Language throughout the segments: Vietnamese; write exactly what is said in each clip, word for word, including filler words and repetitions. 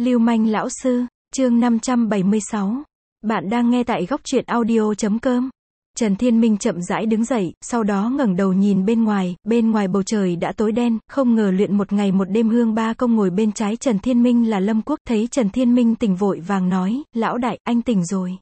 Lưu manh lão sư, chương năm trăm bảy mươi sáu. Bạn đang nghe tại góc truyện audio chấm com. Trần Thiên Minh chậm rãi đứng dậy, sau đó ngẩng đầu nhìn bên ngoài, bên ngoài bầu trời đã tối đen, không ngờ luyện một ngày một đêm Hương Ba Công ngồi bên trái Trần Thiên Minh là Lâm Quốc, thấy Trần Thiên Minh tỉnh vội vàng nói, lão đại, anh tỉnh rồi.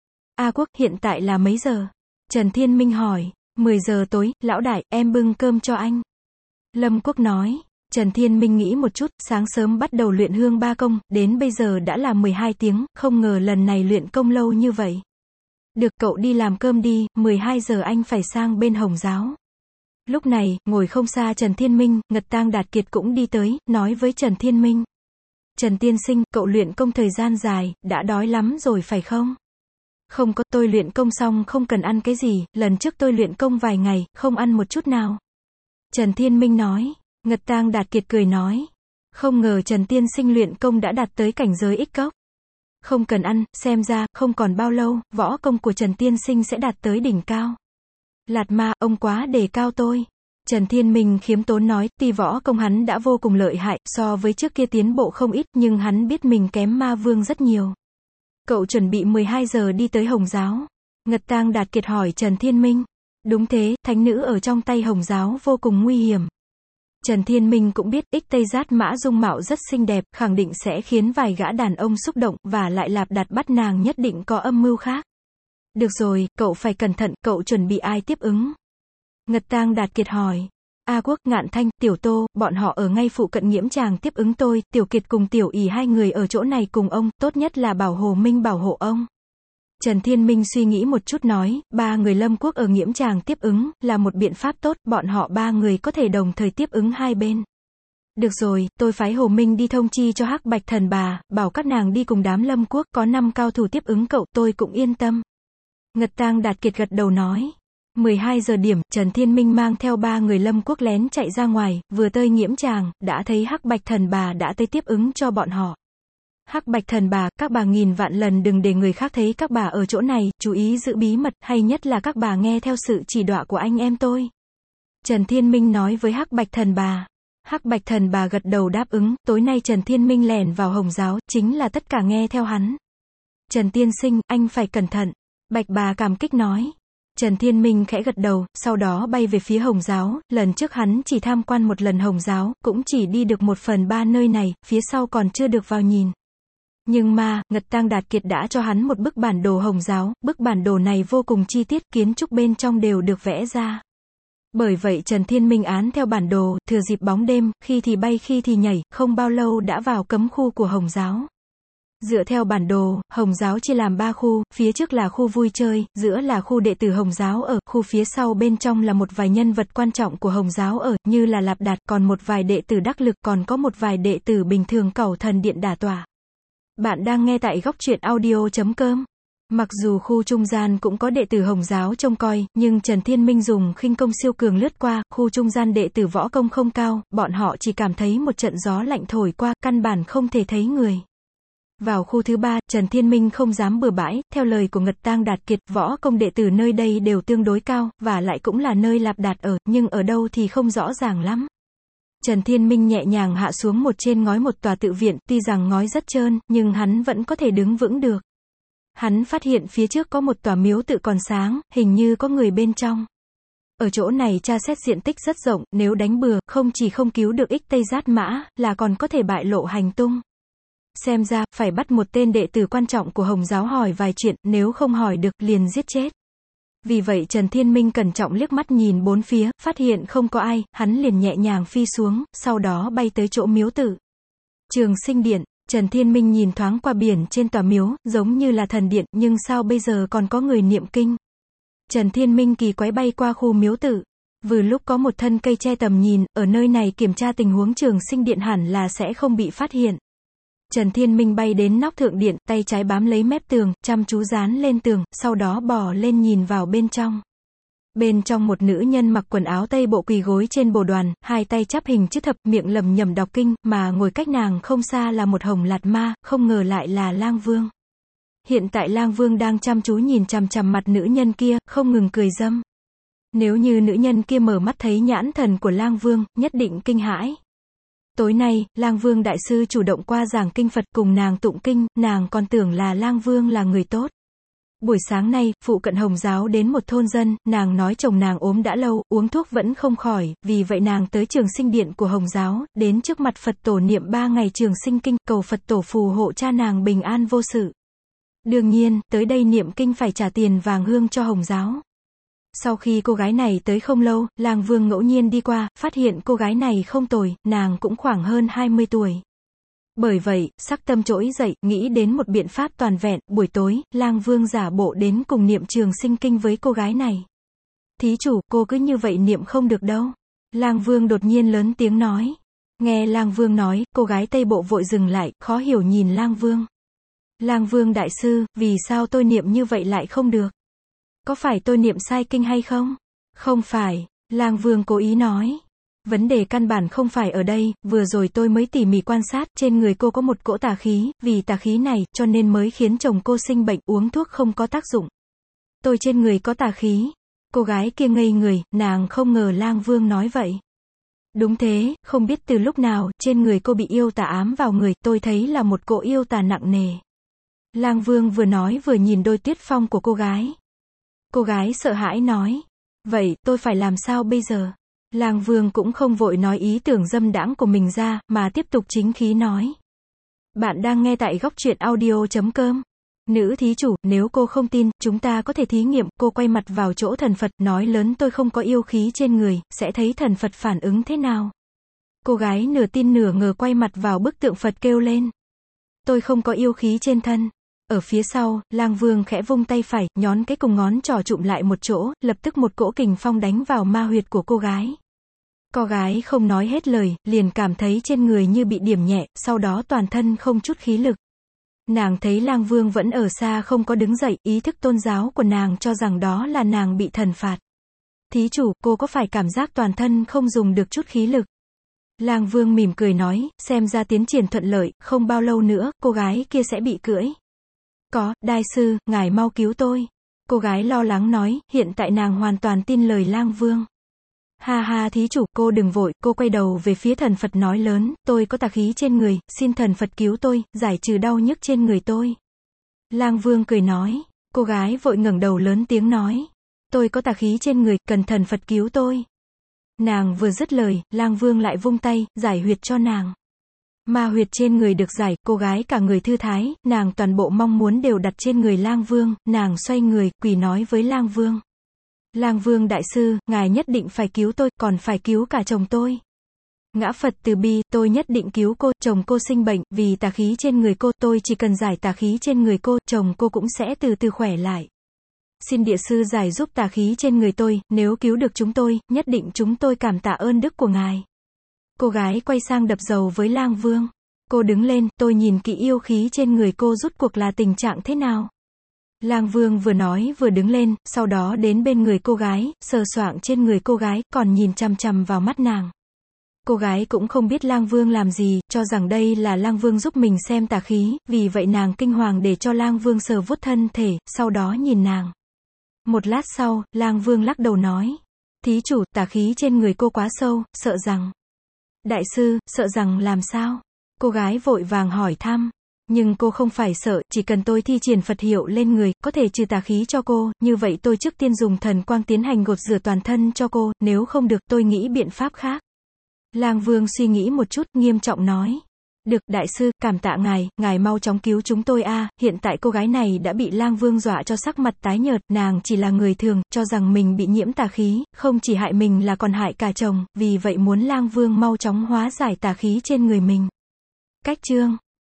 A Quốc, hiện tại là mấy giờ? Trần Thiên Minh hỏi, mười giờ tối, lão đại, em bưng cơm cho anh. Lâm Quốc nói. Trần Thiên Minh nghĩ một chút, sáng sớm bắt đầu luyện Hương Ba Công, đến bây giờ đã là mười hai tiếng, không ngờ lần này luyện công lâu như vậy. Được, cậu đi làm cơm đi, mười hai giờ anh phải sang bên Hồng Giáo. Lúc này, ngồi không xa Trần Thiên Minh, Ngật Tang Đạt Kiệt cũng đi tới, nói với Trần Thiên Minh. Trần tiên sinh, cậu luyện công thời gian dài, đã đói lắm rồi phải không? Không có, tôi luyện công xong không cần ăn cái gì, lần trước tôi luyện công vài ngày, không ăn một chút nào. Trần Thiên Minh nói. Ngật Tang Đạt Kiệt cười nói. Không ngờ Trần tiên sinh luyện công đã đạt tới cảnh giới ích cốc. Không cần ăn, xem ra, không còn bao lâu, võ công của Trần tiên sinh sẽ đạt tới đỉnh cao. Lạt Ma, ông quá đề cao tôi. Trần Thiên Minh khiêm tốn nói, tuy võ công hắn đã vô cùng lợi hại, so với trước kia tiến bộ không ít, nhưng hắn biết mình kém Ma Vương rất nhiều. Cậu chuẩn bị mười hai giờ đi tới Hồng Giáo. Ngật Tang Đạt Kiệt hỏi Trần Thiên Minh. Đúng thế, thánh nữ ở trong tay Hồng Giáo vô cùng nguy hiểm. Trần Thiên Minh cũng biết, Ích Tây Giát Mã dung mạo rất xinh đẹp, khẳng định sẽ khiến vài gã đàn ông xúc động, và lại Lạp Đạt bắt nàng nhất định có âm mưu khác. Được rồi, cậu phải cẩn thận, cậu chuẩn bị ai tiếp ứng? Ngật Tang Đạt Kiệt hỏi. A Quốc, Ngạn Thanh, Tiểu Tô, bọn họ ở ngay phụ cận Nghiễm Tràng tiếp ứng tôi, Tiểu Kiệt cùng Tiểu ỷ hai người ở chỗ này cùng ông, tốt nhất là bảo Hồ Minh bảo hộ ông. Trần Thiên Minh suy nghĩ một chút nói, ba người Lâm Quốc ở Nghiễm Tràng tiếp ứng, là một biện pháp tốt, bọn họ ba người có thể đồng thời tiếp ứng hai bên. Được rồi, tôi phái Hồ Minh đi thông chi cho Hắc Bạch Thần Bà, bảo các nàng đi cùng đám Lâm Quốc, có năm cao thủ tiếp ứng cậu, tôi cũng yên tâm. Ngật Tang Đạt Kiệt gật đầu nói. mười hai giờ điểm, Trần Thiên Minh mang theo ba người Lâm Quốc lén chạy ra ngoài, vừa tới Nghiễm Tràng, đã thấy Hắc Bạch Thần Bà đã tới tiếp ứng cho bọn họ. Hắc Bạch Thần Bà, các bà nghìn vạn lần đừng để người khác thấy các bà ở chỗ này, chú ý giữ bí mật, hay nhất là các bà nghe theo sự chỉ đọa của anh em tôi. Trần Thiên Minh nói với Hắc Bạch Thần Bà. Hắc Bạch Thần Bà gật đầu đáp ứng, tối nay Trần Thiên Minh lẻn vào Hồng Giáo, chính là tất cả nghe theo hắn. Trần tiên sinh, anh phải cẩn thận. Bạch Bà cảm kích nói. Trần Thiên Minh khẽ gật đầu, sau đó bay về phía Hồng Giáo, lần trước hắn chỉ tham quan một lần Hồng Giáo, cũng chỉ đi được một phần ba nơi này, phía sau còn chưa được vào nhìn. Nhưng mà, Ngật Tang Đạt Kiệt đã cho hắn một bức bản đồ Hồng Giáo, bức bản đồ này vô cùng chi tiết, kiến trúc bên trong đều được vẽ ra. Bởi vậy Trần Thiên Minh án theo bản đồ, thừa dịp bóng đêm, khi thì bay khi thì nhảy, không bao lâu đã vào cấm khu của Hồng Giáo. Dựa theo bản đồ, Hồng Giáo chia làm ba khu, phía trước là khu vui chơi, giữa là khu đệ tử Hồng Giáo ở, khu phía sau bên trong là một vài nhân vật quan trọng của Hồng Giáo ở, như là Lạp Đạt, còn một vài đệ tử đắc lực, còn có một vài đệ tử bình thường Cẩu Thần Điện đả tọa. Bạn đang nghe tại góc truyện audio chấm com. Mặc dù khu trung gian cũng có đệ tử Hồng Giáo trông coi, nhưng Trần Thiên Minh dùng khinh công siêu cường lướt qua, khu trung gian đệ tử võ công không cao, bọn họ chỉ cảm thấy một trận gió lạnh thổi qua, căn bản không thể thấy người. Vào khu thứ ba, Trần Thiên Minh không dám bừa bãi, theo lời của Ngật Tang Đạt Kiệt, võ công đệ tử nơi đây đều tương đối cao, và lại cũng là nơi Lạp Đạt ở, nhưng ở đâu thì không rõ ràng lắm. Trần Thiên Minh nhẹ nhàng hạ xuống một trên ngói một tòa tự viện, tuy rằng ngói rất trơn, nhưng hắn vẫn có thể đứng vững được. Hắn phát hiện phía trước có một tòa miếu tự còn sáng, hình như có người bên trong. Ở chỗ này tra xét diện tích rất rộng, nếu đánh bừa, không chỉ không cứu được Ích Tây Giát Mã, là còn có thể bại lộ hành tung. Xem ra, phải bắt một tên đệ tử quan trọng của Hồng Giáo hỏi vài chuyện, nếu không hỏi được, liền giết chết. Vì vậy Trần Thiên Minh cẩn trọng liếc mắt nhìn bốn phía, phát hiện không có ai, hắn liền nhẹ nhàng phi xuống, sau đó bay tới chỗ miếu tự. Trường Sinh Điện, Trần Thiên Minh nhìn thoáng qua biển trên tòa miếu, giống như là thần điện, nhưng sao bây giờ còn có người niệm kinh? Trần Thiên Minh kỳ quái bay qua khu miếu tự. Vừa lúc có một thân cây che tầm nhìn, ở nơi này kiểm tra tình huống Trường Sinh Điện hẳn là sẽ không bị phát hiện. Trần Thiên Minh bay đến nóc thượng điện, tay trái bám lấy mép tường, chăm chú dán lên tường, sau đó bò lên nhìn vào bên trong. Bên trong một nữ nhân mặc quần áo tây bộ quỳ gối trên bồ đoàn, hai tay chắp hình chữ thập, miệng lẩm nhẩm đọc kinh, mà ngồi cách nàng không xa là một Hồng Lạt Ma, không ngờ lại là Lang Vương. Hiện tại Lang Vương đang chăm chú nhìn chằm chằm mặt nữ nhân kia, không ngừng cười dâm. Nếu như nữ nhân kia mở mắt thấy nhãn thần của Lang Vương, nhất định kinh hãi. Tối nay, Lang Vương đại sư chủ động qua giảng kinh Phật cùng nàng tụng kinh, nàng còn tưởng là Lang Vương là người tốt. Buổi sáng nay, phụ cận Hồng Giáo đến một thôn dân, nàng nói chồng nàng ốm đã lâu, uống thuốc vẫn không khỏi, vì vậy nàng tới trường sinh điện của Hồng Giáo, đến trước mặt Phật tổ niệm ba ngày trường sinh kinh, cầu Phật tổ phù hộ cha nàng bình an vô sự. Đương nhiên, tới đây niệm kinh phải trả tiền vàng hương cho Hồng Giáo. Sau khi cô gái này tới không lâu, Lang Vương ngẫu nhiên đi qua, phát hiện cô gái này không tồi, nàng cũng khoảng hơn hai mươi tuổi. Bởi vậy, sắc tâm trỗi dậy, nghĩ đến một biện pháp toàn vẹn, buổi tối, Lang Vương giả bộ đến cùng niệm trường sinh kinh với cô gái này. Thí chủ, cô cứ như vậy niệm không được đâu. Lang Vương đột nhiên lớn tiếng nói. Nghe Lang Vương nói, cô gái Tây Bộ vội dừng lại, khó hiểu nhìn Lang Vương. Lang Vương đại sư, vì sao tôi niệm như vậy lại không được? Có phải tôi niệm sai kinh hay không? Không phải, Lang Vương cố ý nói. Vấn đề căn bản không phải ở đây, vừa rồi tôi mới tỉ mỉ quan sát, trên người cô có một cỗ tà khí, vì tà khí này, cho nên mới khiến chồng cô sinh bệnh, uống thuốc không có tác dụng. Tôi trên người có tà khí. Cô gái kia ngây người, nàng không ngờ Lang Vương nói vậy. Đúng thế, không biết từ lúc nào, trên người cô bị yêu tà ám vào người, tôi thấy là một cỗ yêu tà nặng nề. Lang Vương vừa nói vừa nhìn đôi tuyết phong của cô gái. Cô gái sợ hãi nói. Vậy, tôi phải làm sao bây giờ? Lang Vương cũng không vội nói ý tưởng dâm đãng của mình ra, mà tiếp tục chính khí nói. Bạn đang nghe tại góc truyện audio chấm com. Nữ thí chủ, nếu cô không tin, chúng ta có thể thí nghiệm. Cô quay mặt vào chỗ thần Phật, nói lớn tôi không có yêu khí trên người, sẽ thấy thần Phật phản ứng thế nào. Cô gái nửa tin nửa ngờ quay mặt vào bức tượng Phật kêu lên. Tôi không có yêu khí trên thân. Ở phía sau, Lang Vương khẽ vung tay phải, nhón cái cùng ngón trỏ chụm lại một chỗ, lập tức một cỗ kình phong đánh vào ma huyệt của cô gái. Cô gái không nói hết lời, liền cảm thấy trên người như bị điểm nhẹ, sau đó toàn thân không chút khí lực. Nàng thấy Lang Vương vẫn ở xa không có đứng dậy, ý thức tôn giáo của nàng cho rằng đó là nàng bị thần phạt. Thí chủ, cô có phải cảm giác toàn thân không dùng được chút khí lực? Lang Vương mỉm cười nói, xem ra tiến triển thuận lợi, không bao lâu nữa, cô gái kia sẽ bị cưỡi. Có, đại sư, ngài mau cứu tôi. Cô gái lo lắng nói, hiện tại nàng hoàn toàn tin lời Lang Vương. Ha ha thí chủ, cô đừng vội, cô quay đầu về phía thần Phật nói lớn, tôi có tà khí trên người, xin thần Phật cứu tôi, giải trừ đau nhức trên người tôi. Lang Vương cười nói, cô gái vội ngẩng đầu lớn tiếng nói, tôi có tà khí trên người, cần thần Phật cứu tôi. Nàng vừa dứt lời, Lang Vương lại vung tay, giải huyệt cho nàng. Ma huyệt trên người được giải, cô gái cả người thư thái, nàng toàn bộ mong muốn đều đặt trên người Lang Vương, nàng xoay người, quỳ nói với Lang Vương. Lang Vương đại sư, ngài nhất định phải cứu tôi, còn phải cứu cả chồng tôi. Ngã Phật từ bi, tôi nhất định cứu cô, chồng cô sinh bệnh, vì tà khí trên người cô, tôi chỉ cần giải tà khí trên người cô, chồng cô cũng sẽ từ từ khỏe lại. Xin địa sư giải giúp tà khí trên người tôi, nếu cứu được chúng tôi, nhất định chúng tôi cảm tạ ơn đức của ngài. Cô gái quay sang đập dầu với Lang Vương. Cô đứng lên, tôi nhìn kỹ yêu khí trên người cô rút cuộc là tình trạng thế nào. Lang Vương vừa nói vừa đứng lên, sau đó đến bên người cô gái, sờ soạng trên người cô gái, còn nhìn chằm chằm vào mắt nàng. Cô gái cũng không biết Lang Vương làm gì, cho rằng đây là Lang Vương giúp mình xem tà khí, vì vậy nàng kinh hoàng để cho Lang Vương sờ vuốt thân thể, sau đó nhìn nàng. Một lát sau, Lang Vương lắc đầu nói. Thí chủ, tà khí trên người cô quá sâu, sợ rằng. Đại sư, sợ rằng làm sao? Cô gái vội vàng hỏi thăm. Nhưng cô không phải sợ, chỉ cần tôi thi triển Phật hiệu lên người, có thể trừ tà khí cho cô, như vậy tôi trước tiên dùng thần quang tiến hành gột rửa toàn thân cho cô, nếu không được, tôi nghĩ biện pháp khác. Lang Vương suy nghĩ một chút, nghiêm trọng nói. Được, đại sư, cảm tạ ngài, ngài mau chóng cứu chúng tôi a. À, hiện tại cô gái này đã bị Lang Vương dọa cho sắc mặt tái nhợt, nàng chỉ là người thường, cho rằng mình bị nhiễm tà khí, không chỉ hại mình là còn hại cả chồng, vì vậy muốn Lang Vương mau chóng hóa giải tà khí trên người mình. Cách chương